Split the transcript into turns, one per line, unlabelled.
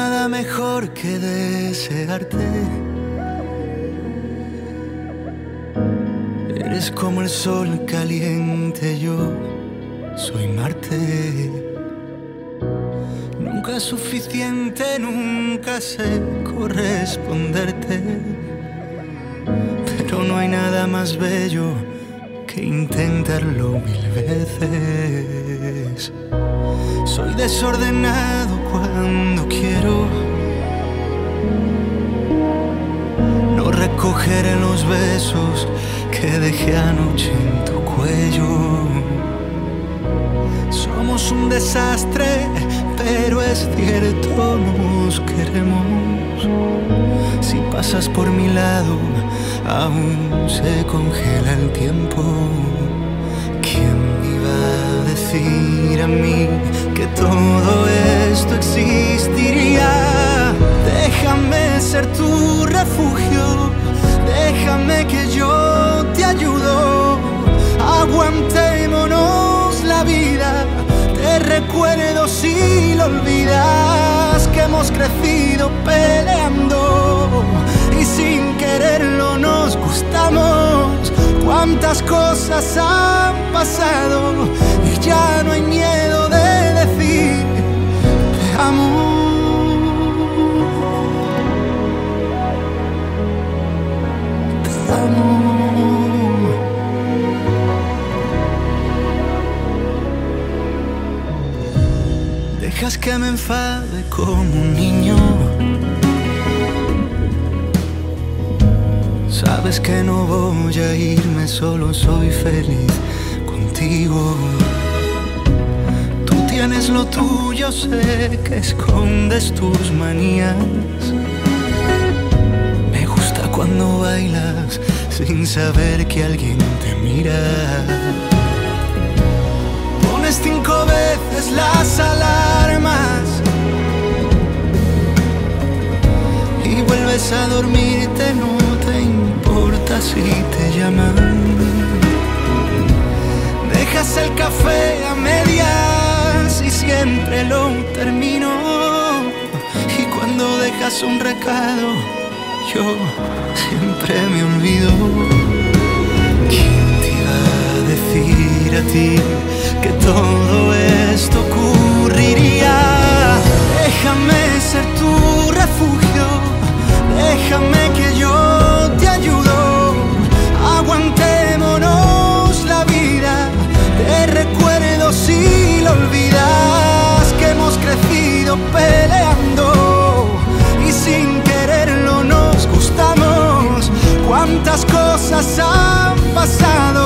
nada mejor que desearte. Eres como el sol caliente, yo soy Marte. Nunca es suficiente, nunca sé corresponderte. Pero no hay nada más bello que intentarlo 1000 veces. Soy desordenado cuando quiero. No recogeré los besos que dejé anoche en tu cuello. Somos un desastre, pero es cierto, nos queremos. Si pasas por mi lado, aún se congela el tiempo. ¿Quién iba a decir a mí que todo esto existiría? Déjame ser tu refugio, déjame que yo te ayudo. Aguantémonos la vida, te recuerdo si lo olvidas, que hemos crecido peleando y sin quererlo nos gustamos. Cuántas cosas han pasado y ya no hay miedo de decir te amo. Te amo. Dejas que me enfade como un niño. Sabes que no voy a irme, solo soy feliz contigo. Tú tienes lo tuyo, sé que escondes tus manías. Me gusta cuando bailas sin saber que alguien te mira. Pones 5 veces las alarmas y vuelves a dormirte, no te importa si te llaman. Dejas el café a medias y siempre lo termino. Y cuando dejas un recado, yo siempre me olvido. ¿Quién te iba a decir a ti que todo esto ocurriría? Déjame ser tu refugio, déjame que yo te ayudo. Aguantémonos la vida, te recuerdo si lo olvidas, que hemos crecido peleando y sin quererlo nos gustamos. Cuántas cosas han pasado